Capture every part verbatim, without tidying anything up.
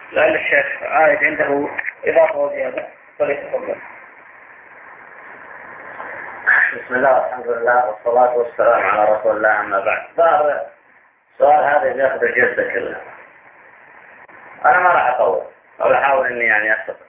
لأن الشيخ عايد عنده إضافة وزيادة فليتفضل. بسم الله والحمد لله والصلاة والسلام على رسول الله. أما بعد، ظهر السؤال هذا بياخذ الجلسة كلها. أنا ما راح أطول أو أحاول إني يعني أختصر.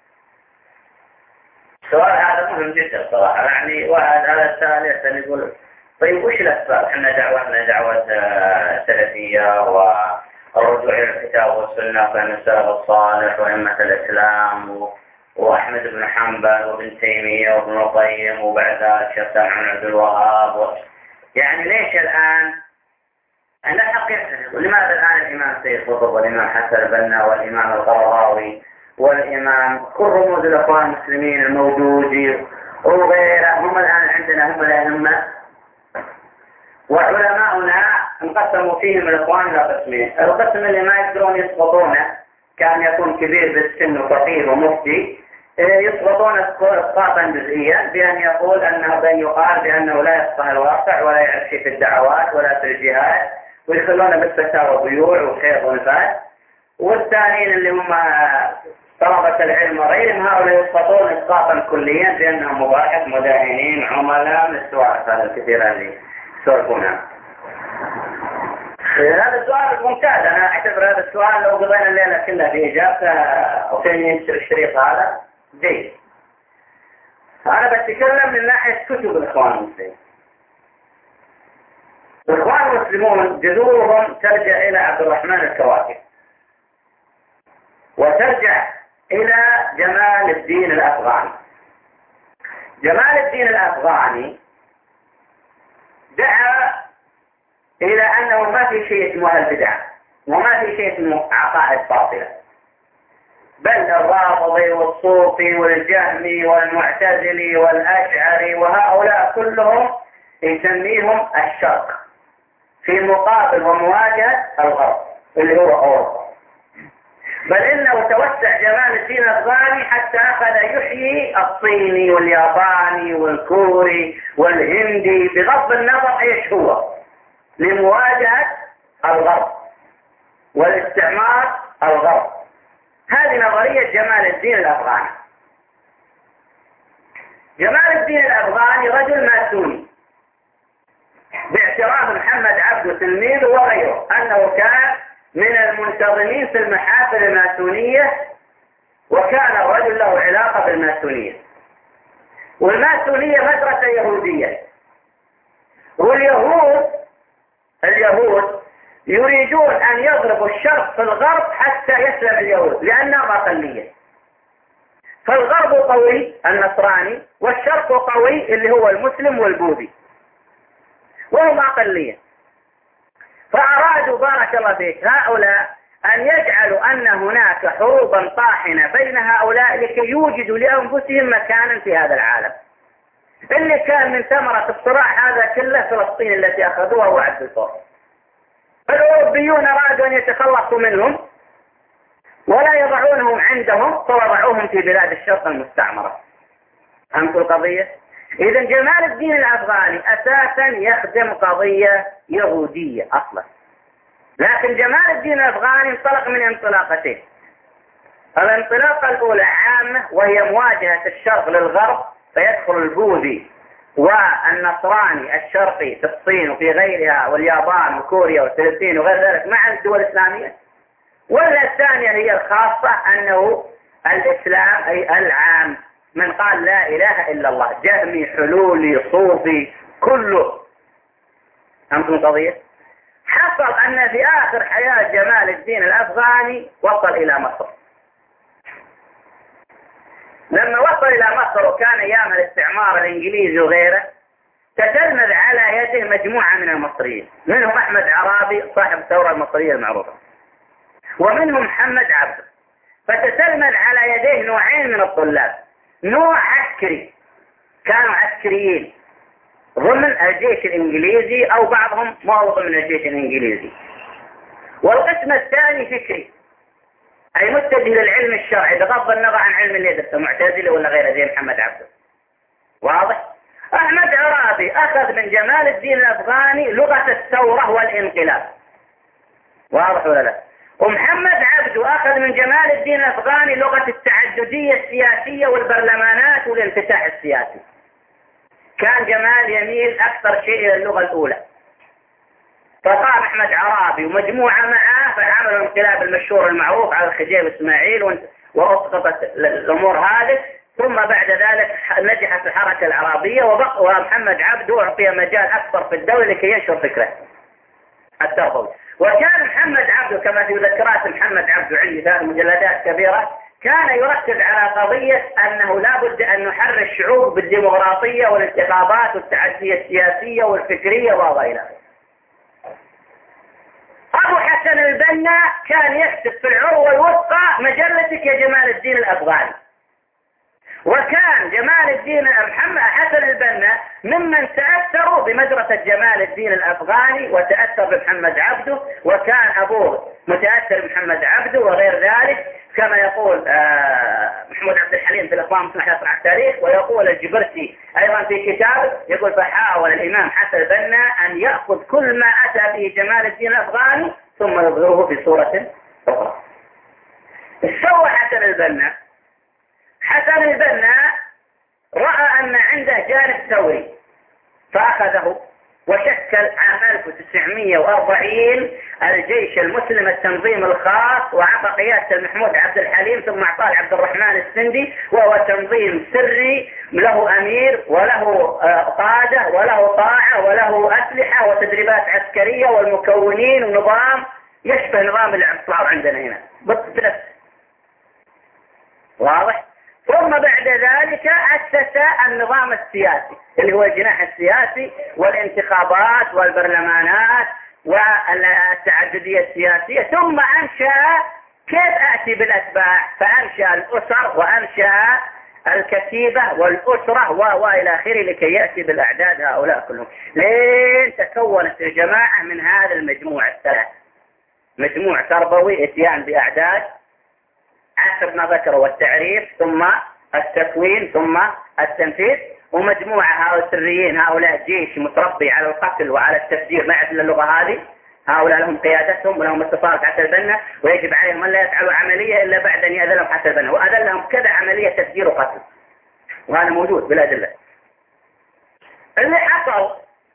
السؤال هذا مهم جدا صراحة. يعني واحد على السؤال يسأل يقول طيب وش الأسباب؟ إحنا دعوتنا دعوة سلفية والرجوع إلى الكتاب والسنة فإن السلف الصالح وأئمة الإسلام وأحمد بن حنبل وابن تيمية وابن القيم وبعد ذلك الشيخ سامع بن عبد الوهاب و... يعني ليش الآن أنا الحق يحتاج؟ ولماذا الآن الإمام سيد قطب والإمام حسن البنا والإمام القرضاوي والإمام كل رموز الأخوان المسلمين الموجودين وغيره هم الآن عندنا هم الأئمة، وعلماؤنا انقسموا فيهم الإخوان إلى قسمين. القسم اللي ما يقدرون يسقطونه كان يكون كبير بالسن وفقيه ومفتي، يسقطون اسقاطا جزئيا بأن يقول أنه بأن يقال بأنه لا يفقه الواقع ولا يعرف شيء في الدعوات ولا في الجهاد، ويخلونه بالفتاوى وبيوع وخيط ونفاس. والثانيين اللي هم طلبة العلم وغيرهم هؤلاء يسقطون اسقاطا كليا بأنهم مباحث مداهنين عملاء من السوالف هذه الكثيرة اللي يسولفونها. هذا السؤال ممتاز. أنا أعتبر هذا السؤال لو قضينا الليلة كلها في إجابته أو في الشريط هذا جيد. أنا بتكلم من ناحية كتب الإخوان المسلمين. الإخوان المسلمون جذورهم ترجع إلى عبد الرحمن الكواكب وترجع إلى جمال الدين الأفغاني. جمال الدين الأفغاني دعا إلى أنه ما في شيء اسمه البدع وما في شيء اسمه عقائد باطلة، بل الرافضي والصوفي والجهمي والمعتزلي والأشعري وهؤلاء كلهم يسميهم الشرق في مقابل ومواجهة الغرب اللي هو أوروبا. بل إنه توسع جمال الدين الأفغاني حتى أخذ يحيي الصيني والياباني والكوري والهندي بغض النظر إيش هو لمواجهة الغرب والاستعمار الغرب. هذه نظرية جمال الدين الأفغاني. جمال الدين الأفغاني رجل ماسوني باعتراف محمد عبده تلميذه وغيره أنه كان من المنتظمين في المحافل الماسونية، وكان الرجل له علاقة بالماسونية. والماسونية مدرسة يهودية، واليهود اليهود يريدون أن يضربوا الشرق في الغرب حتى يسلم اليهود لأنهم أقلية. فالغرب قوي النصراني والشرق قوي اللي هو المسلم والبوذي وهم أقلية. فأرادوا بارك الله فيك هؤلاء أن يجعلوا أن هناك حروبا طاحنة بين هؤلاء لكي يوجدوا لأنفسهم مكانا في هذا العالم. اللي كان من ثمرة الصراع هذا كله فلسطين التي أخذوها وعد الفور. الأوروبيون أرادوا أن يتخلصوا منهم ولا يضعونهم عندهم فوضعوهم في بلاد الشرق المستعمرة. فهمت القضية؟ إذن جمال الدين الأفغاني أساسا يخدم قضية يهودية أصلا، لكن جمال الدين الأفغاني انطلق من انطلاقتين. الانطلاقة الأولى عامة وهي مواجهة الشرق للغرب، فيدخل البوذي والنصراني الشرقي في الصين وفي غيرها واليابان وكوريا والفلبين وغير ذلك مع الدول الإسلامية. ولا الثانية هي الخاصة أنه الإسلام أي العام، من قال لا إله إلا الله جهمي حلولي صوفي كله. أنتم القضية؟ حصل أن في آخر حياة جمال الدين الأفغاني وصل إلى مصر. لما وصل إلى مصر وكان أيام الاستعمار الإنجليزي وغيره، تتلمذ على يده مجموعة من المصريين، منهم أحمد عرابي صاحب الثورة المصرية المعروفة، ومنهم محمد عبده. فتتلمذ على يديه نوعين من الطلاب، نوع عسكري كانوا عسكريين ضمن الجيش الإنجليزي أو بعضهم ما هو ضمن الجيش الإنجليزي، والقسم الثاني فكري أي متجه للعلم الشرعي بغض النظر عن علم اللي يدرسه معتزلي ولا غيره زي محمد عبده. واضح؟ أحمد عرابي أخذ من جمال الدين الأفغاني لغة الثورة والانقلاب. واضح ولا لا؟ ومحمد عبده وأخذ من جمال الدين الأفغاني لغة التعددية السياسية والبرلمانات والانفتاح السياسي. كان جمال يميل أكثر شيء إلى اللغة الأولى، فقام أحمد عرابي ومجموعة معه فعملوا الانقلاب المشهور المعروف على الخديوي إسماعيل وأسقطت الأمور هذه. ثم بعد ذلك نجحت الحركة العربية وبقى ومحمد عبده أعطي مجال أكبر في الدولة لكي ينشر فكره التربوي. وكان محمد عبده كما في ذكرات محمد عبده عندي ثلاث مجلدات كبيرة كان يركز على قضية أنه لا بد أن نحرر الشعوب بالديمقراطية والانتخابات والتعدية السياسية والفكرية وغيرها. أبو حسن البنا كان يكتب في العروة الوثقى مجلتك يا جمال الدين الأفغاني. وكان جمال الدين محمد حسن البنا ممن تأثروا بمدرسة جمال الدين الأفغاني وتأثر بمحمد عبده، وكان أبوه متأثر بمحمد عبده وغير ذلك، كما يقول محمود عبد الحليم في الإخوان المسلمين على التاريخ، ويقول الجبرتي أيضا في كتابه يقول فحاول الإمام حسن البنا أن يأخذ كل ما أتى به جمال الدين الأفغاني ثم يظهره في صورة أخرى. سوى حسن البنا حسن البنا رأى أن عنده جانب ثوري فأخذه وشكل عام ألف وتسعمئة وأربعين الجيش المسلم التنظيم الخاص، وعطى قيادة محمود عبد الحليم ثم أعطاه عبد الرحمن السندي، وهو تنظيم سري له أمير وله قادة وله طاعة وله أسلحة وتدريبات عسكرية والمكونين ونظام يشبه نظام الاعتصام عندنا هنا بالضبط. واضح؟ ثم بعد ذلك أسس النظام السياسي اللي هو الجناح السياسي والانتخابات والبرلمانات والتعددية السياسية. ثم أنشأ كيف أتي بالأتباع، فأنشأ الأسر وأنشأ الكتيبة والأسرة وإلى آخره لكي يأتي بالأعداد هؤلاء كلهم، لين تكونت الجماعة من هذا المجموع الثلاث: مجموع تربوي اتيان بأعداد حسب ما ذكروا والتعريف ثم التكوين ثم التنفيذ، ومجموعة هؤلاء السريين هؤلاء جيش متربي على القتل وعلى التفجير ما يعرف اللغة هذه، هؤلاء لهم قيادتهم ولهم اتصال حتى البنا، ويجب عليهم أن لا يفعلوا عملية إلا بعد أن يأذلهم حتى البنا، وأذلهم كذا عملية تفجير وقتل، وهذا موجود بالأدلة. اللي حصل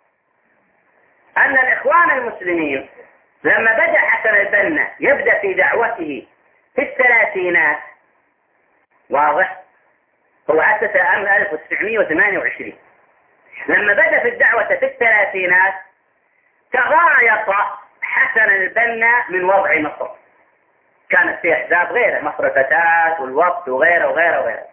أن الإخوان المسلمين لما بدأ حسن البنا يبدأ في دعوته في الثلاثينات، واضح، هو أسس عام ألف وتسعمئة وثمانية وعشرين، لما بدأ في الدعوة في الثلاثينات تغايط حسن البنا من وضع مصر، كانت في أحزاب غيره، مصر الفتاة والوقت وغيره وغيره وغيره،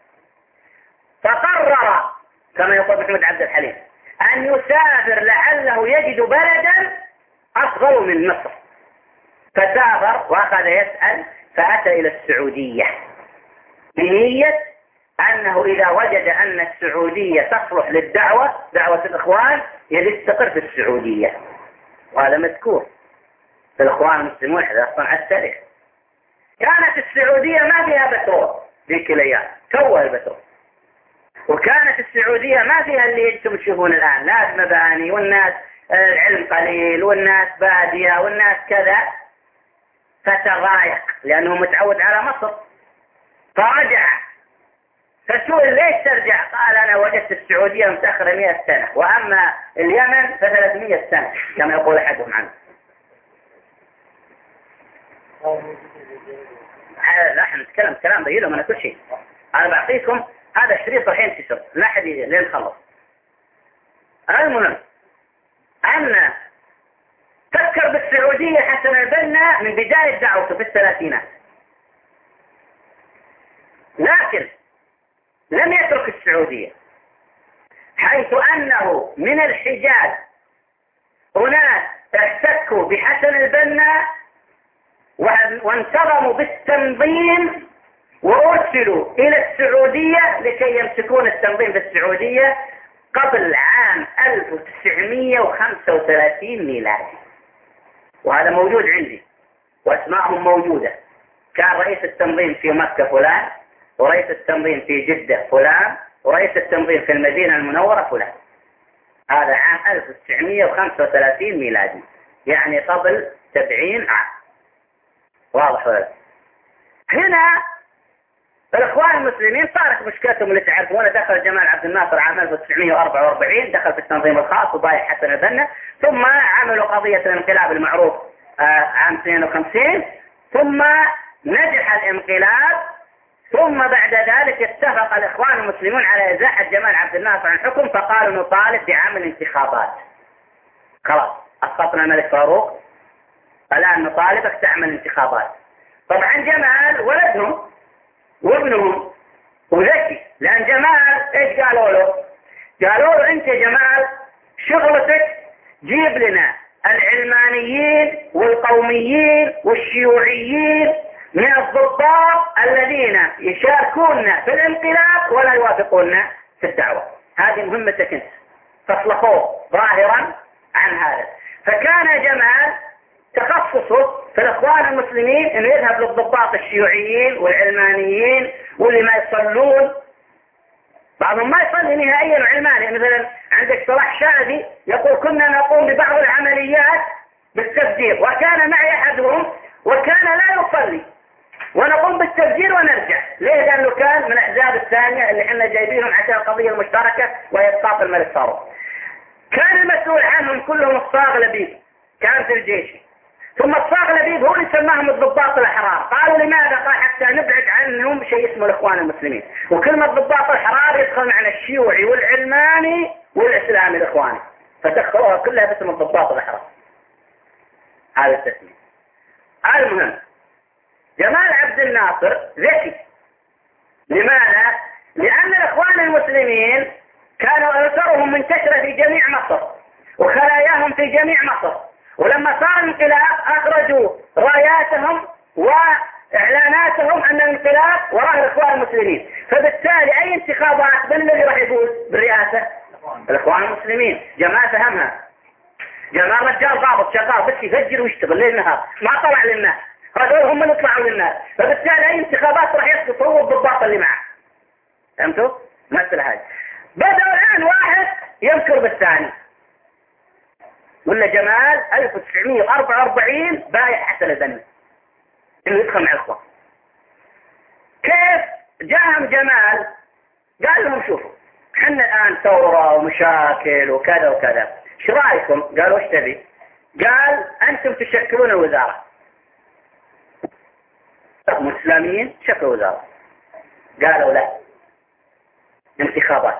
فقرر كما يقول محمود عبد الحليم أن يسافر لعله يجد بلدا أصغر من مصر، فسافر وأخذ يسأل فأتى إلى السعودية بنية أنه إذا وجد أن السعودية تصلح للدعوة دعوة الإخوان يستقر في السعودية، وهذا مذكور في الإخوان المسلمون هذا أصلا على التاريخ. كانت السعودية ما فيها بترول ذيك الأيام، توه البترول، وكانت السعودية ما فيها اللي انتم تشوفون الآن، ناس مباني والناس العلم قليل والناس بادية والناس كذا، فتضايق لأنه متعود على مصر فرجع. فسئل ليش ترجع؟ قال أنا وجدت السعودية متأخرة مئة سنة، وأما اليمن فثلاثمئة سنة كما يقول أحدهم عنه. لا احنا نتكلم كلام بينهم أنا كل شيء، أنا بعطيكم هذا الشريط راح ينتشر لا أحد لين خلص. المهم أن فكر بالسعودية حسن البنا من بداية دعوته في الثلاثينات، لكن لم يترك السعودية، حيث أنه من الحجاز أناس احتكوا بحسن البنا وانتظموا بالتنظيم وأرسلوا إلى السعودية لكي يمسكون التنظيم في السعودية قبل عام ألف وتسعمئة وخمسة وثلاثين ميلادي، وهذا موجود عندي واسمائهم موجودة. كان رئيس التنظيم في مكة فلان، ورئيس التنظيم في جدة فلان، ورئيس التنظيم في المدينة المنورة فلان. هذا عام ألف وتسعمئة وخمسة وثلاثين ميلادي، يعني قبل سبعين عام. واضح ولا؟ هنا الإخوان المسلمين صارت مشكلتهم اللي تعرفونها. دخل جمال عبد الناصر عام ألف وتسعمئة وأربعة وأربعين، دخل في التنظيم الخاص وبايع حسن البنا، ثم عملوا قضية الانقلاب المعروف عام اثنين وخمسين، ثم نجح الانقلاب، ثم بعد ذلك اتفق الإخوان المسلمون على إزاحة جمال عبد الناصر عن الحكم، فقالوا نطالب بعمل انتخابات. خلاص أسقطنا الملك فاروق، الآن نطالبك تعمل انتخابات. طبعا جمال ولدهم وابنهم وذكي، لأن جمال إيش قالوا له؟ قالوا له أنت يا جمال شغلتك جيب لنا العلمانيين والقوميين والشيوعيين من الضباط الذين يشاركون في الانقلاب ولا يوافقون في الدعوة. هذه مهمتك انت. فاطلقوه ظاهرا عن هذا. فكان جمال تخصصه في الإخوان المسلمين انه يذهب للضباط الشيوعيين والعلمانيين واللي ما يصلون. بعضهم ما يصلي نهائيا علماني، مثلا عندك صلاح شادي يقول كنا نقوم ببعض العمليات بالتفجير، وكان معي أحدهم وكان لا يصلي، ونقوم بالتفجير ونرجع. ليه؟ لأنه كان من الأحزاب الثانية اللي احنا جايبينهم عشان القضية المشتركة وهي إسقاط الملك فاروق. كان المسؤول عنهم كلهم الصاغ لبيب، كان في الجيش. ثم الصاغ لبيب هو اللي سماهم الضباط الأحرار. قالوا لماذا؟ قال حتى نبعد عنهم شيء اسمه الإخوان المسلمين، وكلمة ضباط الأحرار يدخل معنا الشيوعي والعلماني والإسلامي الإخواني، فدخلوها كلها باسم الضباط الأحرار. هذا التسمية. المهم جمال عبد الناصر ذكي. لماذا؟ لأن الإخوان المسلمين كانوا أثرهم منتشرة في جميع مصر وخلاياهم في جميع مصر، ولما صار الانقلاب أخرجوا راياتهم وإعلاناتهم أن الانقلاب وراء الإخوان المسلمين. فبالتالي أي انتخابات من الذي راح يفوز بالرئاسة؟ الإخوان المسلمين. جمال فهمها. جمال رجال ضابط شغال بس يفجر ويشتغل ليل نهار، ما طلع للناس، هذول هم اللي يطلعوا للناس. فبالتالي أي انتخابات راح يسقط هو الضباط اللي معه. فهمتوا؟ مثل هذه. بدأ الآن واحد يذكر بالثاني. ولا جمال ألف وتسعمئة وأربعة وأربعين بايع حسن البنا انه يدخل مع الإخوان. كيف جاهم جمال؟ قال لهم شوفوا احنا الآن ثورة ومشاكل وكذا وكذا، ايش رايكم؟ قالوا ايش تبي؟ قال انتم تشكلون الوزارة، هم الإسلاميين شكلوا وزارة. قالوا لا، انتخابات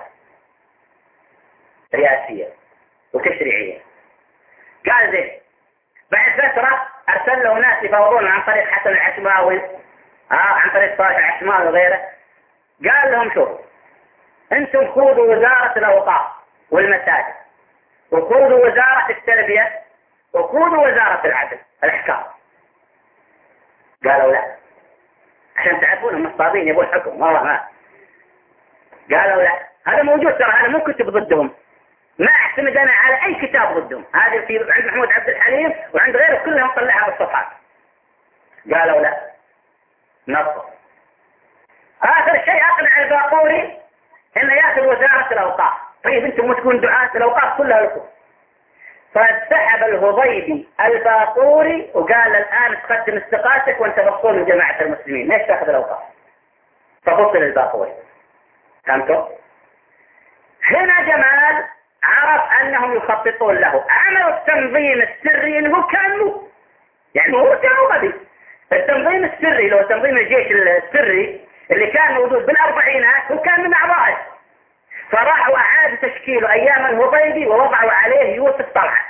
رئاسية وتشريعية. قال زين. بعد فترة أرسل له ناس يفاوضون عن طريق حسن العشماوي، آه عن طريق صالح العشماوي وغيره. قال لهم شوفوا أنتم خذوا وزارة الأوقاف والمساجد، وخذوا وزارة التربية، وخذوا وزارة العدل الأحكام. قالوا لا، عشان تعرفون مصطادين يبون حكم والله ما. قالوا لا، هذا موجود ترى، أنا مو كتب ضدهم، ما اعتمد انا على اي كتاب ضدهم، هذه في عند محمود عبد الحليم وعند غيره كلهم طلعها بالصفحات. قالوا لا، نصر. اخر شيء اقنع الباقوري انه ياخذ وزارة الاوقاف. طيب انتم مو تكون دعاة الاوقاف كلها لكم. فسحب الهضيبي الباقوري وقال الان تقدم استقالتك وانت مفصول من جماعة المسلمين، ليش تاخذ الاوقاف؟ ففصل الباقوري. فهمتوا؟ هنا جمال عرف أنهم يخططون له، عملوا التنظيم السري اللي هو كان يعني هو كان غبي. التنظيم السري اللي هو تنظيم الجيش السري اللي كان موجود بالأربعينات هو كان من أعضائه. فراحوا أعادوا تشكيله أيام الهضيبي ووضعوا عليه يوسف طلعت.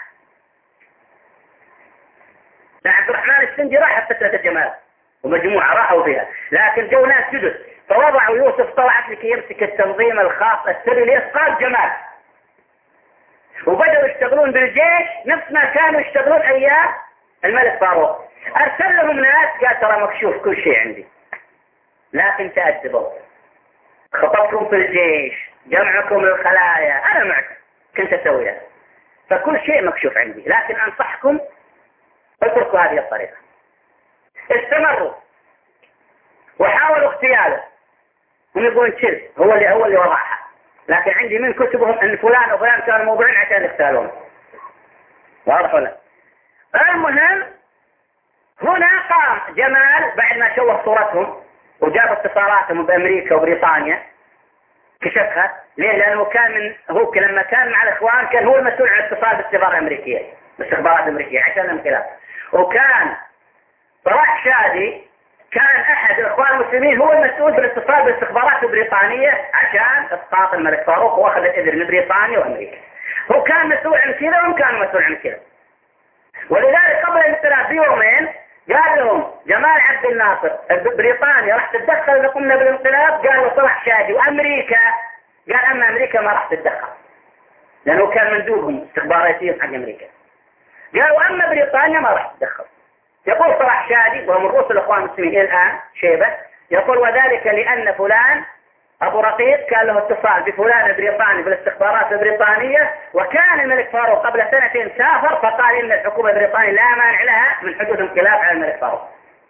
عبد الرحمن السندي راح فترة الجمال ومجموعة راحوا فيها، لكن جو ناس جدد فوضعوا يوسف طلعت لكي يمسك التنظيم الخاص السري لإسقاط جمال. وبدأوا يشتغلون بالجيش نفس ما كانوا يشتغلون أيام الملك فاروق. أرسل لهم ناس قال ترى مكشوف كل شيء عندي، لكن تأدبوا، خطبكم في الجيش، جمعكم الخلايا، أنا معكم كنت أسويها، فكل شيء مكشوف عندي، لكن أنصحكم اتركوا هذه الطريقة. استمروا وحاولوا اغتياله، هم يقولون تشيل هو اللي هو اللي وضعها، لكن عندي من كتبهم ان فلان وفلان كانوا موضوعين عشان يغتالون. واضح ولا؟ المهم هنا قام جمال بعد ما شوه صورتهم وجاب اتصالاتهم بأمريكا وبريطانيا كشفها. ليه؟ لأنه كان من هو لما كان مع الإخوان كان هو المسؤول عن الاتصال بالسفارة الأمريكية بالاستخبارات الأمريكية عشان الانقلاب. وكان صلاح شادي كان أحد الإخوان المسلمين هو المسؤول بالاتصال بالاستخبارات البريطانية عشان إسقاط الملك فاروق وأخذ الإذن من بريطانيا وأمريكا. هو كان مسؤول عن كذا وهم كانوا مسؤول عن كذا. ولذلك قبل الانقلاب بيومين قال لهم جمال عبد الناصر بريطانيا راح تتدخل إذا قمنا بالانقلاب. قالوا صلاح شادي وأمريكا قال أما أمريكا ما راح تتدخل لأنه كان مندوبهم استخباراتيين حق أمريكا. قالوا أما بريطانيا ما راح تتدخل. يقول صلاح شادي وهو من رؤوس الإخوان المسلمين الآن شيبة يقول وذلك لأن فلان أبو رقيق كان له اتصال بفلان البريطاني بالاستخبارات البريطانية وكان الملك فاروق قبل سنتين سافر فقال إن الحكومة البريطانية لا مانع لها من حدوث انقلاب على الملك فاروق.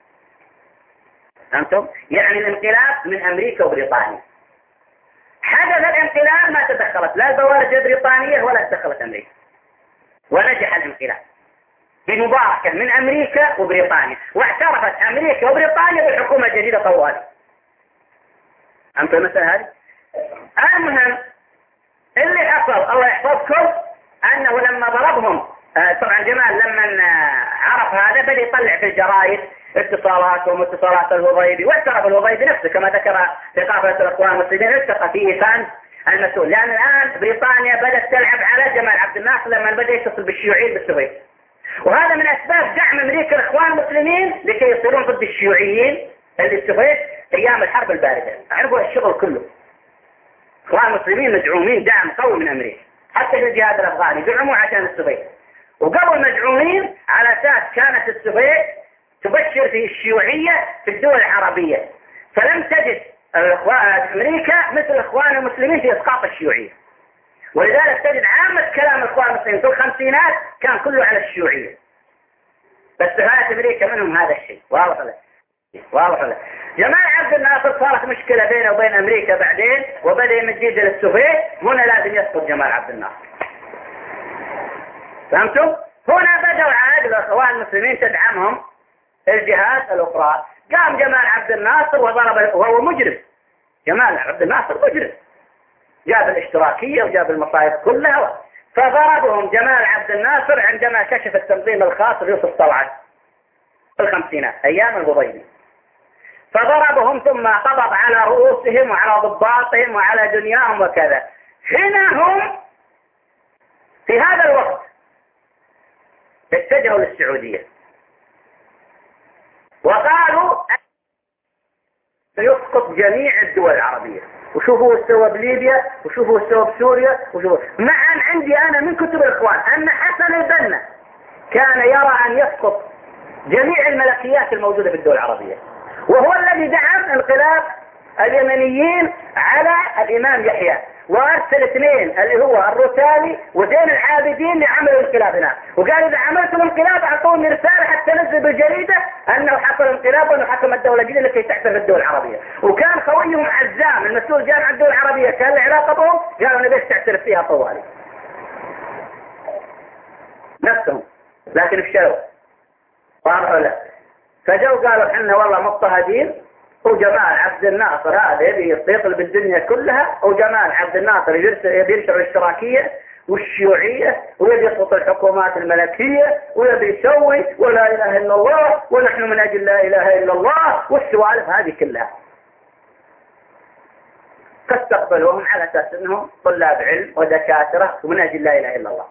فهمتم؟ يعني الانقلاب من أمريكا وبريطانيا. حدث الانقلاب ما تدخلت لا البوارج البريطانية ولا تدخلت أمريكا ونجح الانقلاب بمباركة من أمريكا وبريطانيا واعترفت أمريكا وبريطانيا بالحكومة الجديدة طوالي. أنت المسألة هذه؟ المهم اللي حصل الله يحفظكم أنه لما ضربهم آه طبعا جمال لما عرف هذا بدأ يطلع في الجرائد اتصالاتهم واتصالات الهضيبي واعترف الهضيبي نفسه كما ذكر في قافلة الأخوان المسلمين التقى في إيفان المسؤول. لأن الآن بريطانيا بدأت تلعب على جمال عبد الناصر لما بدأ يتصل بالشيوعيين بالسويد. وهذا من أسباب دعم أمريكا الإخوان المسلمين لكي يصيرون ضد الشيوعيين اللي السويد أيام الحرب الباردة. عرفوا الشغل كله. الإخوان المسلمين مدعومين دعم قوي من أمريكا حتى في الجهاد الأفغاني دعموا عشان السويد. وقبل مدعومين على أساس كانت السويد تبشر في الشيوعية في الدول العربية فلم تجد أمريكا مثل الإخوان المسلمين في إسقاط الشيوعية. ولذلك تجد عامة كلام الإخوان المسلمين في الخمسينات كان كله على الشيوعية. بس فات أمريكا منهم هذا الشيء. واضح له واضح له جمال عبد الناصر صارت مشكلة بينه وبين أمريكا بعدين وبدأ يمد يده للسوفيت. هنا لازم يسقط جمال عبد الناصر. فهمتم؟ هنا بدأوا عاد الإخوان المسلمين تدعمهم الجهات الأخرى. قام جمال عبد الناصر وضرب وهو مجرم. جمال عبد الناصر مجرم جاب الاشتراكية وجاب المصايب كلها فضربهم جمال عبد الناصر عندما كشف التنظيم الخاص بيوسف طلعت في الخمسينات أيام الهضيبي. فضربهم ثم قبض على رؤوسهم وعلى ضباطهم وعلى دنياهم وكذا. هنا هم في هذا الوقت اتجهوا للسعودية وقالوا سيسقط جميع الدول العربية. وشوفوا استوى بليبيا وشوفوا استوى بسوريا وشوفوا معا عندي أنا من كتب الإخوان أن حسن البنا كان يرى أن يسقط جميع الملكيات الموجودة في الدول العربية وهو الذي دعم انقلاب اليمنيين على الإمام يحيى وأرسل اثنين اللي هو الرسالي وزين العابدين لعمل الانقلاب هناك وقال إذا عملتم انقلاب أعطوني رسالة حتى نزل بالجريدة أنه حصل انقلاب وأنه حكم الدولة الجديدة لكي تحتل الدول العربية. وكان خويهم عزام المسؤول جامعة الدول العربية كان له علاقة بهم قالوا أنا بيش تعترف فيها طوالي نفسهم لكن افشلوا طارحوا له. فجوا قالوا احنا والله مضطهدين وجمال عبد الناصر هذا يبي يطيطل بالدنيا كلها وجمال عبد الناصر يبي ينشر الاشتراكية والشيوعية ويبي يسقط الحكومات الملكية ويبي يسوي ولا إله إلا الله ونحن من أجل لا إله إلا الله والسوالف هذه كلها. فاستقبلوهم على أساس أنهم طلاب علم ودكاترة ومن أجل لا إله إلا الله.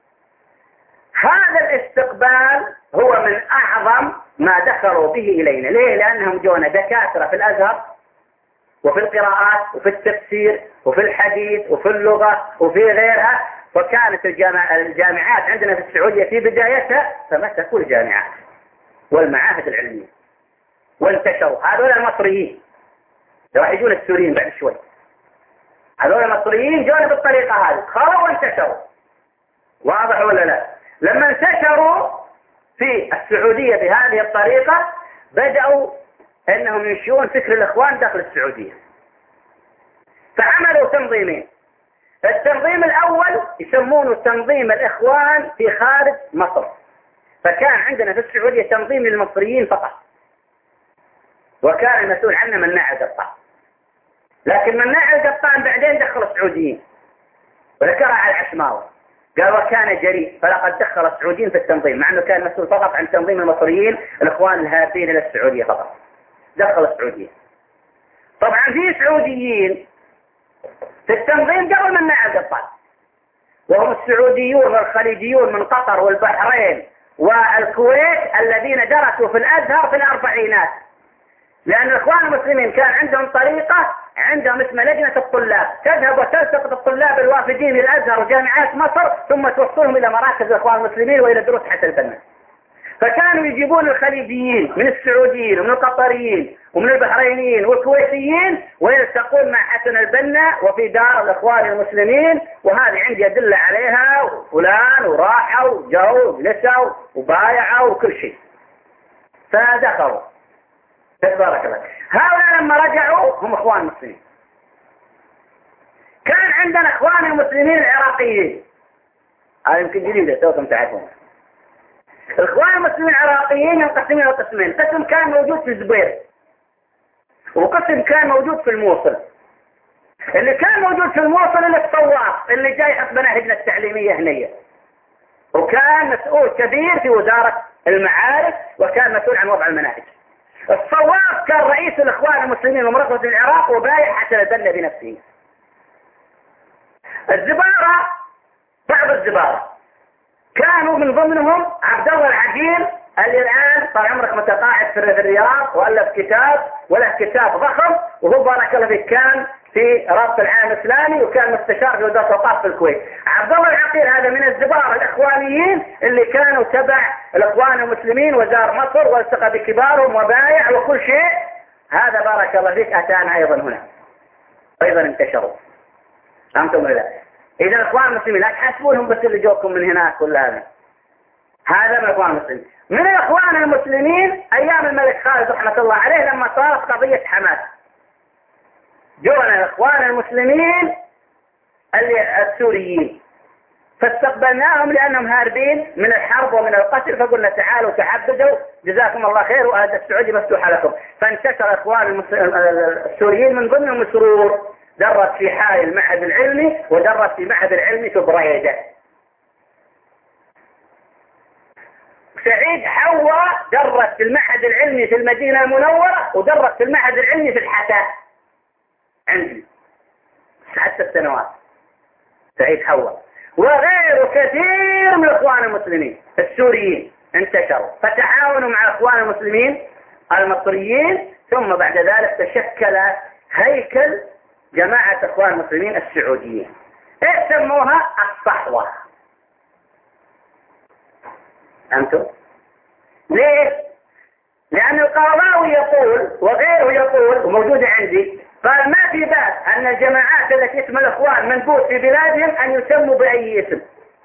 هذا الاستقبال هو من أعظم ما دخلوا به إلينا. ليه؟ لأنهم جونا دكاترة في الأزهر وفي القراءات وفي التفسير وفي الحديث وفي اللغة وفي غيرها. فكانت الجامع الجامعات عندنا في السعودية في بدايتها فمسكوا الجامعات والمعاهد العلمية وانتشروا. هذول المصريين راح يجون السوريين بعد شوي. هذول المصريين جونا بالطريقة هذه خلوا وانتشروا. واضح ولا لا؟ لما انتشروا في السعودية بهذه الطريقة بدأوا أنهم ينشئون فكر الإخوان داخل السعودية. فعملوا تنظيمين. التنظيم الأول يسمونه تنظيم الإخوان في خارج مصر فكان عندنا في السعودية تنظيم للمصريين فقط، وكان المسؤول عنه مناع القطان. لكن مناع القطان بعدين دخل السعوديين، وذكرها على العشماوي قال وكان جريء فلقد دخل السعوديين في التنظيم، مع انه كان مسؤول فقط عن تنظيم المصريين الاخوان الهابين الى السعوديه فقط، دخل السعوديه. طبعا في سعوديين في التنظيم قبل مناع القطان، وهم السعوديون والخليجيون من قطر والبحرين والكويت الذين درسوا في الازهر في الاربعينات، لان الاخوان المسلمين كان عندهم طريقه، عندهم اسمها لجنه الطلاب، تذهب وتلتقط الطلاب الوافدين الى الازهر وجامعات مصر ثم توصلهم الى مراكز الاخوان المسلمين والى دروس حسن البنا. فكانوا يجيبون الخليجيين من السعوديين ومن القطريين ومن البحرينيين والكويتيين ويلتقون مع حسن البنا وفي دار الاخوان المسلمين، وهذه عندي ادله عليها، فلان وراحوا وجو وجلسوا وبايعوا وكل شيء. فدخلوا تبارك الله. هؤلاء لما رجعوا هم اخوان مسلمين. كان عندنا اخوان المسلمين العراقيين، هذا يمكن جديد توكم تعرفون. الاخوان المسلمين العراقيين ينقسمون الى قسمين، قسم كان موجود في الزبير وقسم كان موجود في الموصل. اللي كان موجود في الموصل اللي الطواف اللي جاي يحط مناهجنا التعليميه هنيه، وكان مسؤول كبير في وزاره المعارف وكان مسؤول عن وضع المناهج. الصواف كان رئيس الاخوان المسلمين ومركز العراق وبايع حسن البنا بنفسه. الزباره بعض الزباره كانوا من ضمنهم عبد الله العجيل اللي الان طال عمرك متقاعد في الرياض والف كتاب وله كتاب ضخم، وهو بارك الله فيه كان في رابطه العالم الاسلامي وكان مستشار في وزاره الاوقاف في الكويت. عبد الله العقيل هذا من الزبار الاخوانيين اللي كانوا تبع الاخوان المسلمين وزار مصر والتقى بكبارهم وبايع وكل شيء. هذا بارك الله فيك اتانا ايضا هنا، ايضا انتشروا. فهمتم ولا لا؟ اذا الاخوان المسلمين لا تحسبونهم بس اللي جوكم من هناك ولا هذا. هذا من الاخوان المسلمين. من الاخوان المسلمين ايام الملك خالد رحمه الله عليه لما صارت قضيه حماس، جونا الاخوان المسلمين السوريين فاستقبلناهم لانهم هاربين من الحرب ومن القتل، فقلنا تعالوا تعبدوا جزاكم الله خير وهذا السعودي مفتوحه لكم. فانتشر اخوان السوريين من ضمنهم سرور درس في حال المعهد العلمي ودرس في معهد العلمي في بريده. سعيد حوا درس في المعهد العلمي في المدينه المنوره ودرس في المعهد العلمي في الحساء عندي عشر سنوات. سعيد حوا وغيره كثير من الاخوان المسلمين السوريين انتشروا فتعاونوا مع الاخوان المسلمين المصريين، ثم بعد ذلك تشكل هيكل جماعة اخوان المسلمين السعوديين. ايش سموها؟ الصحوة. انتم ليه؟ لان القرضاوي يقول وغيره يقول وموجودة عندي، قال ما في بأس ان الجماعات التي اسم الاخوان منبوذ في بلادهم ان يسموا باي اسم.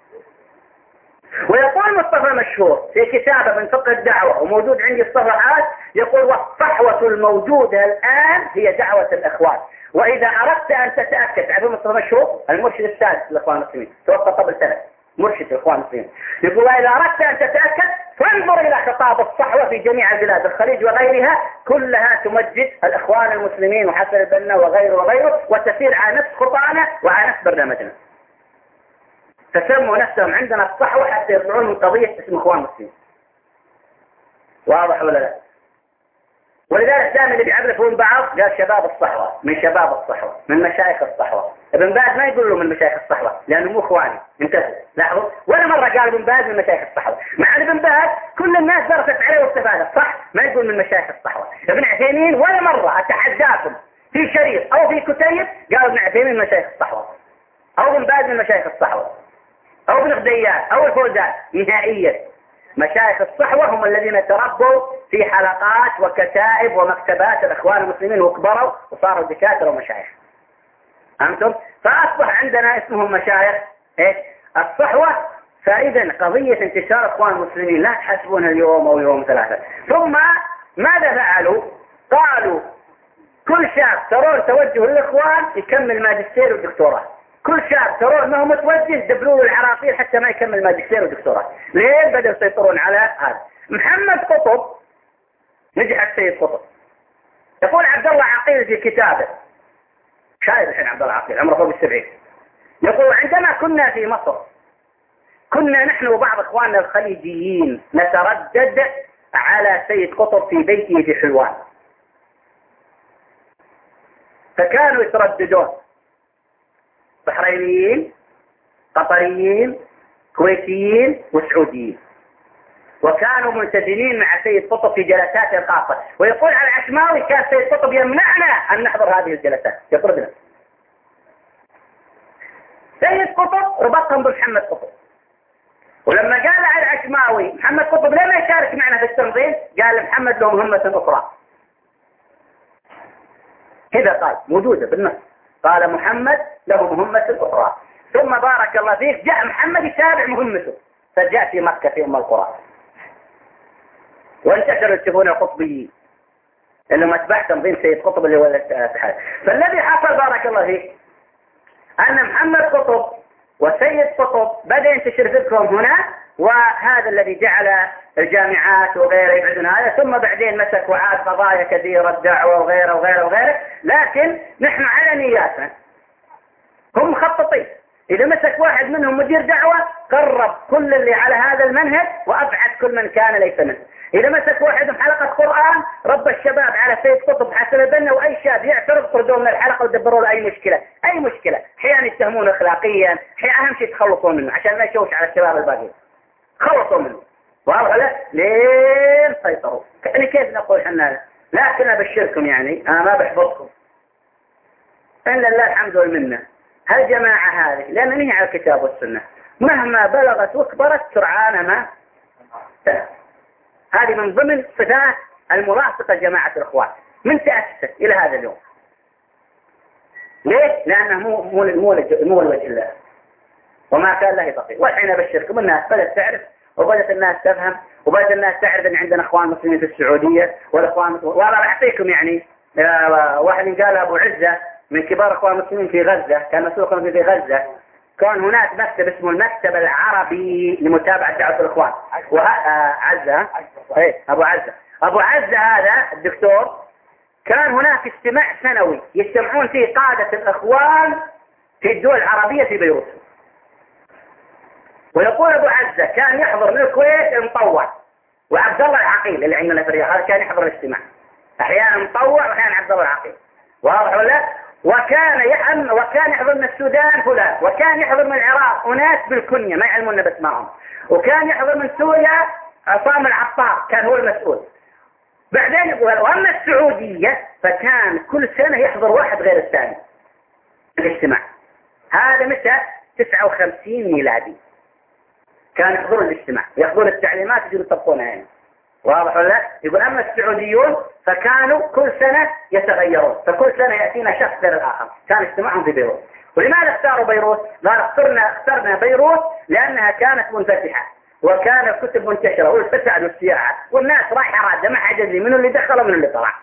ويقول مصطفى مشهور في كتابه من فقه الدعوة وموجود عندي الصفحات، يقول والصحوة الموجودة الآن هي دعوة الإخوان، وإذا أردت أن تتأكد، تعرفون مصطفى مشهور المرشد السادس للإخوان المسلمين توفى قبل سنة، مرشد الإخوان المسلمين، يقول إذا أردت أن تتأكد فانظر إلى خطاب الصحوة في جميع البلاد الخليج وغيرها، كلها تمجد الإخوان المسلمين وحسن البنا وغيره وغيره وتسير على نفس خطانا وعلى نفس برنامجنا. تسموا نفسهم عندنا الصحوة حتى يطلعون من قضية اسم اخوان مسلمين. واضح ولا لا؟ ولذلك دائما اللي بيعرفون بعض قال شباب الصحوة، من شباب الصحوة، من مشايخ الصحوة. ابن باز ما يقول له من مشايخ الصحوة لانه مو اخواني، انتبهوا لاحظوا، ولا مرة قال ابن باز من مشايخ الصحوة، مع ابن باز كل الناس درست عليه واستفادت، صح؟ ما يقول من مشايخ الصحوة. ابن عثيمين ولا مرة اتحداكم في شريط او في كتيب قال ابن عثيمين من مشايخ الصحوة، او ابن باز من مشايخ الصحوة، أو ابن غديان أو الفوزان، نهائيا. مشايخ الصحوة هم الذين تربوا في حلقات وكتائب ومكتبات الإخوان المسلمين وكبروا وصاروا دكاترة ومشايخ. أنتم؟ فأصبح عندنا اسمهم مشايخ إيه؟ الصحوة. فإذا قضية انتشار إخوان المسلمين لا تحسبون اليوم أو يوم ثلاثة. ثم ماذا فعلوا؟ قالوا كل شاب ترون توجه الإخوان يكمل ماجستير ودكتوراه. كل شاب ترون انه متوجه دبلوا العراقيل حتى ما يكمل ماجستير ودكتوراه. ليه؟ بدأوا يسيطرون على هذا. محمد قطب نجح السيد قطب. يقول عبد الله عقيل في كتابه، شايب الحين عبد الله عقيل عمره فوق السبعين، يقول عندما كنا في مصر كنا نحن وبعض اخواننا الخليجيين نتردد على سيد قطب في بيته في حلوان، فكانوا يترددون بحرينيين قطريين كويتيين وسعوديين، وكانوا ملتزمين مع سيد قطب في جلساته الخاصة. ويقول على العشماوي كان سيد قطب يمنعنا أن نحضر هذه الجلسات، يطردنا. سيد قطب ربطهم بمحمد قطب، ولما قال على العشماوي محمد قطب ليه ما يشارك معنا في التنظيم؟ قال محمد له مهمة أخرى. كذا قال موجودة بالنص، قال محمد له مهمة أخرى. ثم بارك الله فيك جاء محمد يتابع مهمته، فجاء في مكة في أم القرى وانتشروا تشوفون القطبيين اللي ما اتبع تنظيم سيد قطب اللي هو الاتحاد. فالذي حصل بارك الله فيك أن محمد قطب وسيد قطب بدأ ينتشر فكرهم هنا، وهذا الذي جعل الجامعات وغيره يبعدون هذا. ثم بعدين مسك وعاد قضايا كثيرة الدعوة وغيره وغيره وغيره. لكن نحن على نياتنا، هم مخططين. إذا مسك واحد منهم مدير دعوة قرب كل اللي على هذا المنهج وأبعد كل من كان ليس منه. إذا مسك واحد من حلقة قرآن رب الشباب على سيد قطب حسن البنا، وأي شاب يعترض طردوه من الحلقة ودبروا له أي مشكلة أي مشكلة. أحيانا يتهمونه أخلاقيا، أهم شيء تخلصون منه عشان ما يشوش على الشباب الباقيين. خلصوا منه واضح لا؟ ليه سيطروا؟ يعني كيف نقول حنا؟ لكن أبشركم يعني أنا ما بحبطكم إن لله الحمد والمنة. هالجماعة هذه لأن هي على الكتاب والسنة مهما بلغت وكبرت سرعان ما تأتي. هذه من ضمن صفات الملاصقة جماعة الإخوان من تأسست إلى هذا اليوم. ليه؟ لأنه مو مو مو مو الوجه الله وما كان له يطفي. والحين أبشركم الناس بدأت تعرف وبدأت الناس تفهم وبدأت الناس تعرف أن عندنا إخوان مسلمين في السعودية والإخوان. والله أعطيكم يعني واحد قال أبو عزة من كبار إخوان المسلمين في غزة، كان مسؤول في غزة، كان هناك مكتب اسمه المكتب العربي لمتابعة دعوة الإخوان. وعزة ايه أبو عزة أبو عزة هذا الدكتور كان هناك اجتماع سنوي يجتمعون فيه قادة الإخوان في الدول العربية في بيروت. ويقول أبو عزة كان يحضر من الكويت المطوع، وعبد الله العقيل اللي عندنا في الرياض هذا كان يحضر الاجتماع أحيانا مطوع وأحيانا عبد الله العقيل. واضح ولا؟ وكان يحضر وكان يحضر من السودان فلان، وكان يحضر من العراق أناس بالكنية ما يعلمون باسمائهم، وكان يحضر من سوريا عصام العطار كان هو المسؤول. بعدين يقول وأما السعودية فكان كل سنة يحضر واحد غير الثاني الاجتماع. هذا متى؟ تسعة وخمسين ميلادي كان يحضرون الاجتماع، ياخذون التعليمات يجوا يطبقونها يعني. واضح ولا؟ يقول أما السعوديون فكانوا كل سنة يتغيرون، فكل سنة يأتينا شخص غير الآخر. كان اجتماعهم في بيروت. ولماذا اختاروا بيروت؟ قال اخترنا اخترنا بيروت لأنها كانت منفتحة وكان الكتب منتشرة والفساد والسياحة والناس رايحة رادة ما حد يدري منو اللي دخل ومنو اللي طلع.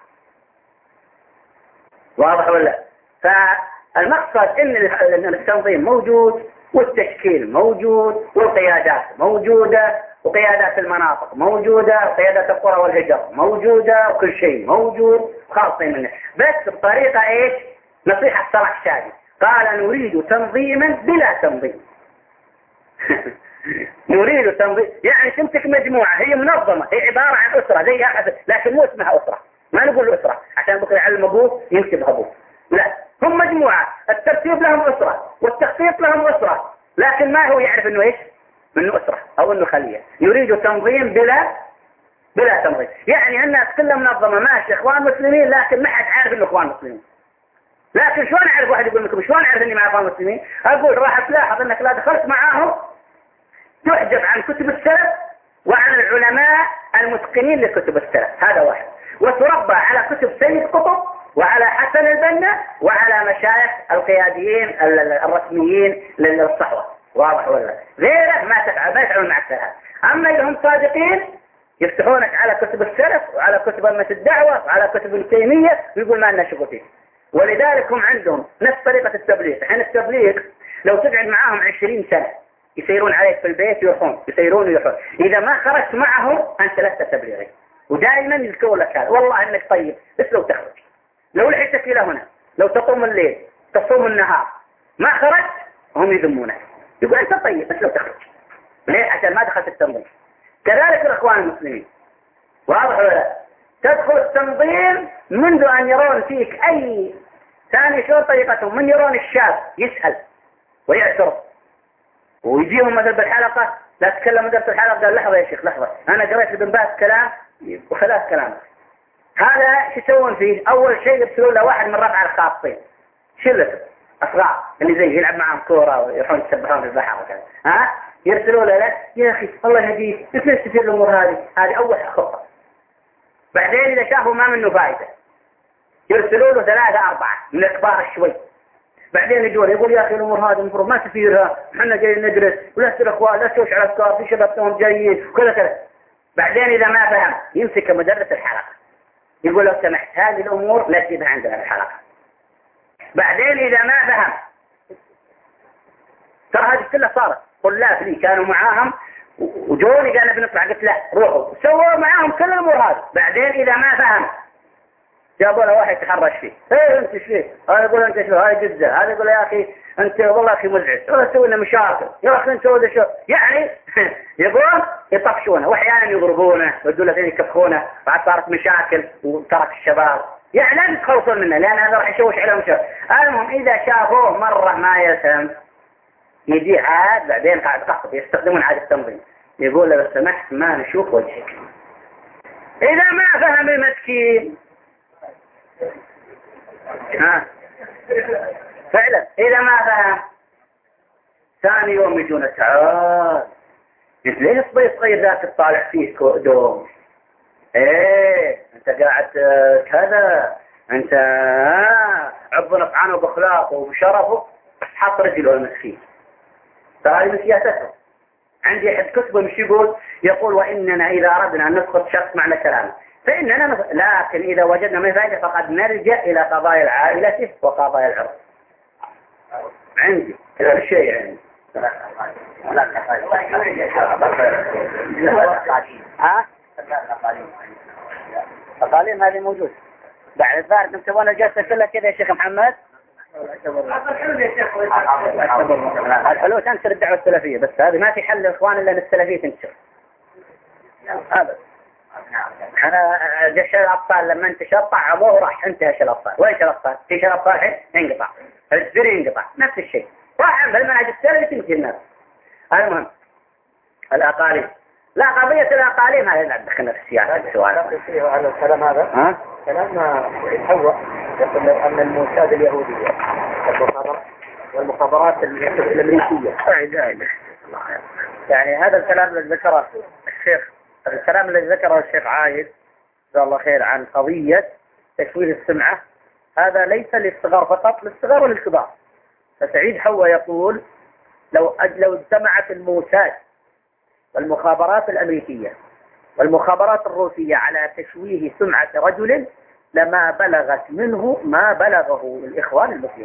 واضح ولا؟ فالمقصد إن التنظيم موجود والتشكيل موجود والقيادات موجودة وقيادات المناطق موجودة وقيادات القرى والهجر موجودة وكل شيء موجود خاصين منه، بس بطريقة إيش؟ نصيحة صلاح شادي قال نريد تنظيما بلا تنظيم. نريد تنظيم يعني تمسك مجموعة هي منظمة، هي عبارة عن أسرة زي أحد، لكن مو اسمها أسرة، ما نقول أسرة عشان بكرة يعلم أبوه ينكب أبوه، لا هم مجموعة الترتيب لهم أسرة والتخطيط لهم أسرة، لكن ما هو يعرف إنه إيش؟ إنه أسرة أو إنه خلية. يريد تنظيم بلا بلا تنظيم، يعني الناس كلها منظمة ماشي إخوان مسلمين لكن ما حد عارف إنه إخوان مسلمين. لكن شلون أعرف واحد يقول لكم شلون أعرف إني مع إخوان مسلمين؟ أقول راح تلاحظ إنك لا دخلت معاهم تحجب عن كتب السلف وعن العلماء المتقنين لكتب السلف، هذا واحد، وتربى على كتب سيد قطب وعلى حسن البنا وعلى مشايخ القياديين الرسميين للصحوة. واضح ولا؟ غيره ما تفعل ما يفعلون مع السلف. أما إذا هم صادقين يفتحونك على كتب السلف وعلى كتب أمة الدعوة وعلى كتب ابن تيمية ويقول ما لنا شغل فيه. ولذلك هم عندهم نفس طريقة التبليغ. الحين التبليغ لو تقعد معاهم عشرين سنة يسيرون عليك في البيت يروحون يسيرون ويروحون، إذا ما خرجت معهم أنت لست تبليغي. ودائما يذكروا لك هذا، والله إنك طيب بس لو تخرج، لو لحقتك إلى هنا، لو تقوم الليل تصوم النهار ما خرجت هم يذمونك، يقول أنت طيب بس لو تخرج. ليه؟ عشان ما دخلت التنظيم. كذلك الإخوان المسلمين واضح ولا لا؟ تدخل التنظيم منذ أن يرون فيك أي ثاني شو طريقتهم، من يرون الشاب يسأل ويعترض ويجيهم مثل بالحلقة لا تكلم مدرس الحلقة، قال لحظة يا شيخ لحظة أنا قريت لابن باز كلام وخلاص كلامك. هذا شو يسوون فيه؟ أول شيء يرسلون له واحد من ربع الخاصين شلته أصغار اللي زي يلعب معهم كورة ويروحون يسبحون في البحر وكذا، ها يرسلوا له لا يا أخي الله يهديك ليش تسير الأمور هذه؟ هذه أول خطة. بعدين إذا شافوا ما منه فائدة يرسلوا له ثلاثة أربعة من الكبار شوي. بعدين يجون يقول يا أخي الأمور هذه المفروض ما تثيرها، احنا جايين ندرس ولا تصير أخوان لا تشوش على أفكار في شباب توهم جايين وكذا كذا. بعدين إذا ما فهم يمسك مدرس الحلقة يقول لو سمحت هذه الأمور لا تجيبها عندنا في الحلقة. بعدين إذا ما فهم ترى هذه كلها صارت طلاب لي كانوا معاهم وجوني قال بنطلع، قلت لا روحوا سووا معاهم كل الأمور هذه. بعدين إذا ما فهم جابوا له واحد يتحرش فيه، ايه انت شو هذا يقول انت شو هاي جزة، هذا يقول يا اخي انت والله اخي مزعج ولا تسوي لنا مشاكل يا اخي انت ولا شو يعني يقول يطفشونه واحيانا يضربونه ويقول له يكفخونه. بعد صارت مشاكل وترك الشباب يعني لازم تخلصون منه لان هذا راح يشوش عليهم شر. المهم اذا شافوه مرة ما يفهم يجي عاد بعدين قاعد قصد يستخدمون عاد التنظيم يقول له لو سمحت ما نشوف وجهك. اذا ما فهم المسكين ها فعلا إذا ما فهم ثاني يوم يجون تعال انت ليه صبي صغير ذاك تطالع فيه دوم، ايه انت قاعد كذا انت عبنا في عنه باخلاقه وبشرفه حط رجله المسكين. ترى من سياستهم. عندي احد كتبه مش يقول يقول واننا اذا اردنا ان نسقط شخص معنى كلامه فإننا نف... لكن إذا وجدنا من فائدة فقد نرجع إلى قضايا العائلة وقضايا العرض. عندي هذا الشيء عندي. ها؟ الأقاليم هذه موجود. بعد الظاهر كنت تبغى الجلسة كلها كذا يا شيخ محمد. الحلول تنشر الدعوة السلفية بس هذه ما في حل للإخوان إلا للسلفية تنشر. هذا. أنا جيش الأبطال لما انتشر طعموه راح انتهى شل الأبطال. وين شل الأبطال؟ في شل الأبطال الحين ينقطع، الزر ينقطع، نفس الشيء. راح بالمنهج السلفي تمشي الناس. المهم الأقاليم، لا قضية الأقاليم هذه لا دخلنا في السياسة السؤال. على الكلام هذا ها؟ كلام حواء يقول أن الموساد اليهودية والمخابرات والمخابرات الأمريكية يعني هذا الكلام الذي ذكره الشيخ الكلام الذي ذكره الشيخ عايد جزاه الله خير عن قضية تشويه السمعة هذا ليس للصغار فقط، للصغار وللكبار. فسعيد حواء يقول لو لو اجتمعت الموساد والمخابرات الأمريكية والمخابرات الروسية على تشويه سمعة رجل لما بلغت منه ما بلغه الإخوان المسلمين.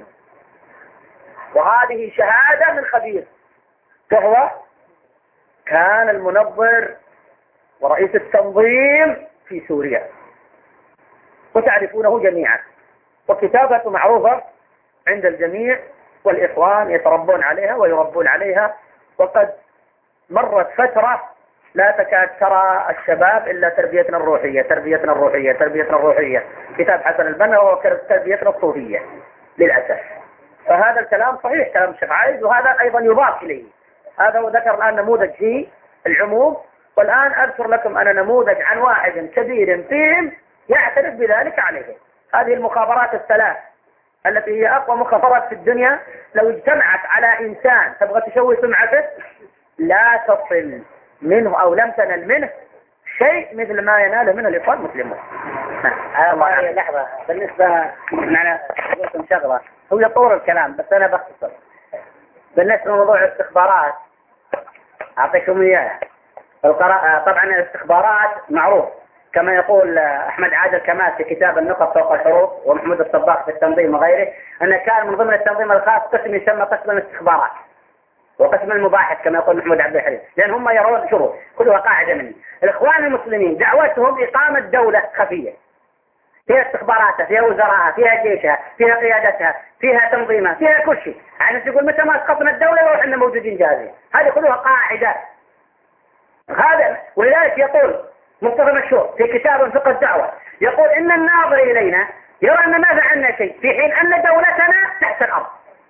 وهذه شهادة من خبير فهو كان المنظر ورئيس التنظيم في سوريا وتعرفونه جميعا وكتابته معروفة عند الجميع والإخوان يتربون عليها ويربون عليها. وقد مرت فترة لا تكاد ترى الشباب إلا تربيتنا الروحية تربيتنا الروحية تربيتنا الروحية كتاب حسن البنا وهو تربيتنا الصوفية للأسف. فهذا الكلام صحيح كلام الشيخ عايز وهذا أيضا يضاف إليه. هذا هو ذكر الآن نموذج في العموم والآن أذكر لكم أنا نموذج عن واحد كبير فيهم يعترف بذلك عليه. هذه المخابرات الثلاث التي هي أقوى مخابرات في الدنيا لو اجتمعت على إنسان تبغى تشوي سمعته لا تصل منه أو لم تنل منه شيء مثل ما ينال منه الإخوان المسلمون. والله لحظة بالنسبة معنا قلتم شغلة هو يطور الكلام بس أنا بختصر. بالنسبة لموضوع الاستخبارات أعطيكم إياها. طبعا الاستخبارات معروف كما يقول أحمد عادل كمال في كتاب النقط فوق الحروف، ومحمود الصباغ في التنظيم وغيره، أن كان من ضمن التنظيم الخاص قسم يسمى قسم الاستخبارات وقسم المباحث كما يقول محمود عبد الحليم، لأن هم يرون شروط كلها قاعدة مني. الإخوان المسلمين دعوتهم إقامة دولة خفية فيها استخباراتها، فيها وزراءها، فيها جيشها، فيها قيادتها، فيها تنظيمها، فيها كل شيء. يعني تقول متى ما اسقطنا الدولة لو احنا موجودين جاهزين. هذه كلها قاعدة. هذا ولذلك يقول مصطفى مشهور في كتاب فقه الدعوة، يقول إن الناظر إلينا يرى أن ما فعلنا شيء في حين أن دولتنا تحت الأرض.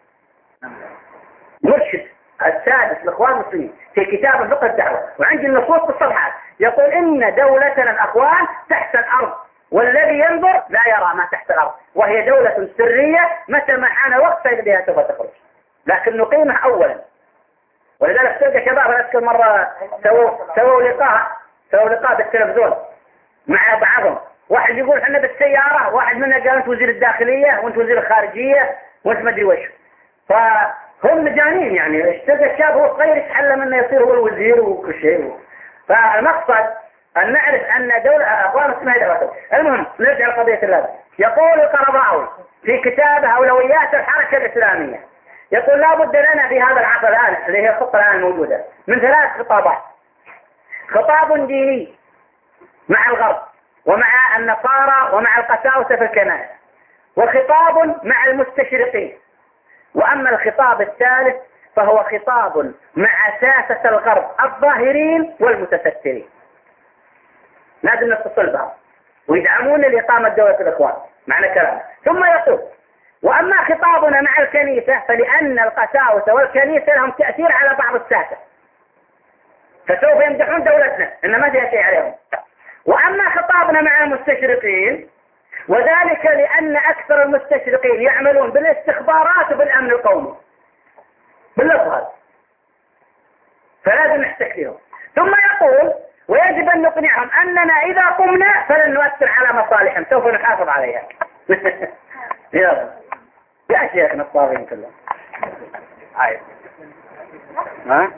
مرشد السادس الإخوان المسلمين في كتاب فقه الدعوة، وعندي النصوص بالصفحات، يقول إن دولتنا الأخوان تحت الأرض، والذي ينظر لا يرى ما تحت الأرض، وهي دولة سرية متى ما حان وقت فإذا بها سوف تخرج، لكن نقيمها أولا. ولذلك تلقى شباب أذكر مرة سووا سووا لقاء سووا لقاء بالتلفزيون مع بعضهم، واحد يقول احنا بالسيارة، واحد منا قال انت وزير الداخلية وانت وزير الخارجية وانت ما ادري وش، فهم مجانين يعني. تلقى الشاب هو صغير يتحلم انه يصير هو الوزير وكل شيء. فالمقصد أن نعرف أن دولة أخوان اسمها دولة. المهم نرجع لقضية اللازم. يقول القرضاوي في كتابه أولويات الحركة الإسلامية، يقول لا بد لنا في هذا العصر الآن اللي هي الخطة الآن الموجودة من ثلاث خطابات: خطاب ديني مع الغرب ومع النصارى ومع القساوسة في الكنائس، وخطاب مع المستشرقين، وأما الخطاب الثالث فهو خطاب مع ساسة الغرب الظاهرين والمتسترين. لازم نتصل بهم ويدعمون لإقامة دولة الإخوان معنى كلامه. ثم يقول: وأما خطابنا مع الكنيسة فلأن القساوسة والكنيسة لهم تأثير على بعض الساسة، فسوف يمدحون دولتنا إن ما فيها شيء عليهم. وأما خطابنا مع المستشرقين وذلك لأن أكثر المستشرقين يعملون بالاستخبارات وبالأمن القومي باللفظ هذا، فلازم نحتك فيهم. ثم يقول: ويجب أن نقنعهم أننا إذا قمنا فلن نؤثر على مصالحهم، سوف نحافظ عليها. يا يا شيخ نصابين كلهم. عايز ها؟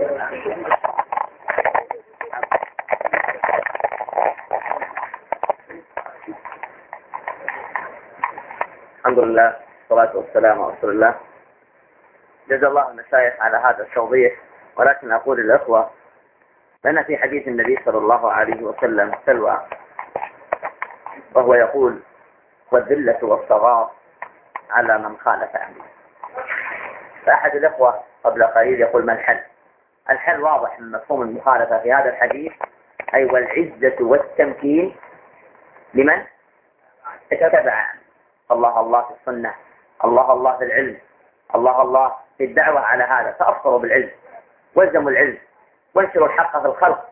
الحمد لله والصلاة والسلام على رسول الله. جزا الله المشايخ على هذا التوضيح، ولكن أقول للأخوة لأن في حديث النبي صلى الله عليه وسلم سلوى، وهو يقول: والذلة والصغار على من خالف أهله. فأحد الأخوة قبل قليل يقول: ما الحل؟ الحل واضح من مفهوم المخالفة في هذا الحديث، أي والعزة والتمكين لمن اتبع الله الله في السنة، الله الله في العلم، الله الله في الدعوة على هذا. فأفطروا بالعلم والزموا العلم وانشروا الحق في الخلق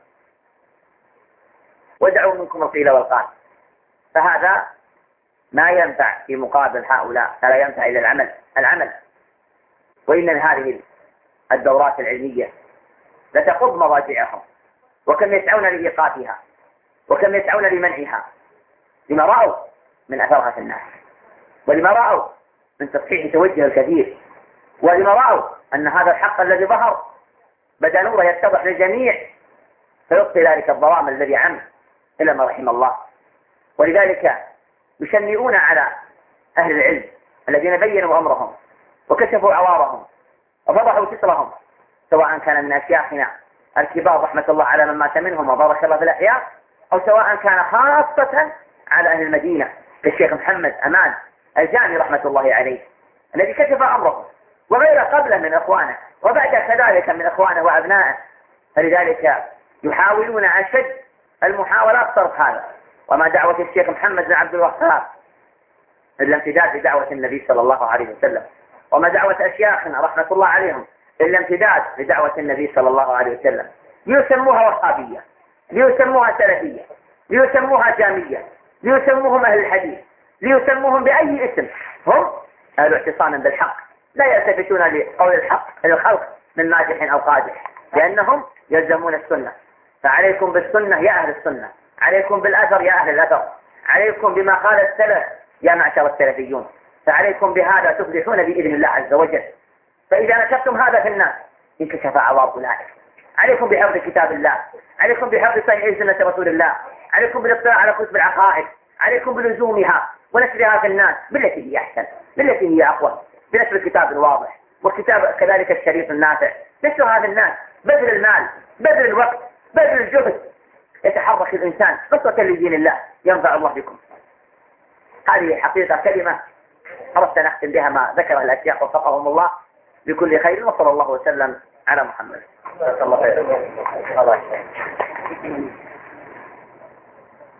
ودعوا منكم القيل والقال. فهذا ما ينفع في مقابل هؤلاء، فلا ينفع إلى العمل العمل وإن من هذه الدورات العلمية لتقض مضاجعهم، وكم يسعون لإيقافها وكم يسعون لمنعها، لما رأوا من أثرها في الناس، ولما رأوا من تصحيح توجه الكثير، ولما رأوا أن هذا الحق الذي ظهر بدأ نوره يتضح للجميع، فيبقي ذلك الظلام الذي عم إلا ما رحم الله. ولذلك يشنئون على أهل العلم الذين بينوا أمرهم وكشفوا عوارهم وفضحوا سترهم، سواء كان من أشياخنا الكبار رحمة الله على من مات منهم وبارك الله في الأحياء، أو سواء كان خاصة على أهل المدينة كالشيخ محمد أمان الجامي رحمة الله عليه الذي كشف أمرهم، وغيره قبله من إخوانه وبعد كذلك من إخوانه وأبنائه. فلذلك يحاولون أشد المحاولات صرف هذا. وما دعوة الشيخ محمد بن عبد الوهاب إلا امتداد لدعوة النبي صلى الله عليه وسلم، وما دعوة أشياخنا رحمة الله عليهم إلا امتداد لدعوة النبي صلى الله عليه وسلم. ليسموها وهابية، ليسموها سلفية، ليسموها جامية، ليسموهم أهل الحديث، ليسموهم بأي اسم، هم أهل اعتصام بالحق، لا يلتفتون لقول الحق للخلق من ماجح أو قادح، لأنهم يلزمون السنة. فعليكم بالسنة يا أهل السنة، عليكم بالأثر يا أهل الأثر، عليكم بما قال السلف يا معشر السلفيون، فعليكم بهذا تفلحون بإذن الله عز وجل. فإذا نشرتم هذا في الناس انكشف عوار أولئك. عليكم بحفظ كتاب الله، عليكم بحفظ صحيح سنة رسول الله، عليكم بالاطلاع على كتب العقائد، عليكم بلزومها ونشرها في الناس بالتي هي أحسن، بالتي هي أقوى، بنشر الكتاب الواضح والكتاب كذلك الشريف النافع، نشر هذا الناس، بذل المال، بذل الوقت، بذل الجهد، يتحرك الإنسان قصة لدين الله، ينفع الله بكم. هذه حقيقة كلمة أردت نختم بها ما ذكر الأشياخ وفقهم الله بكل خير، وصلى الله وسلم على محمد. جزاك الله خير.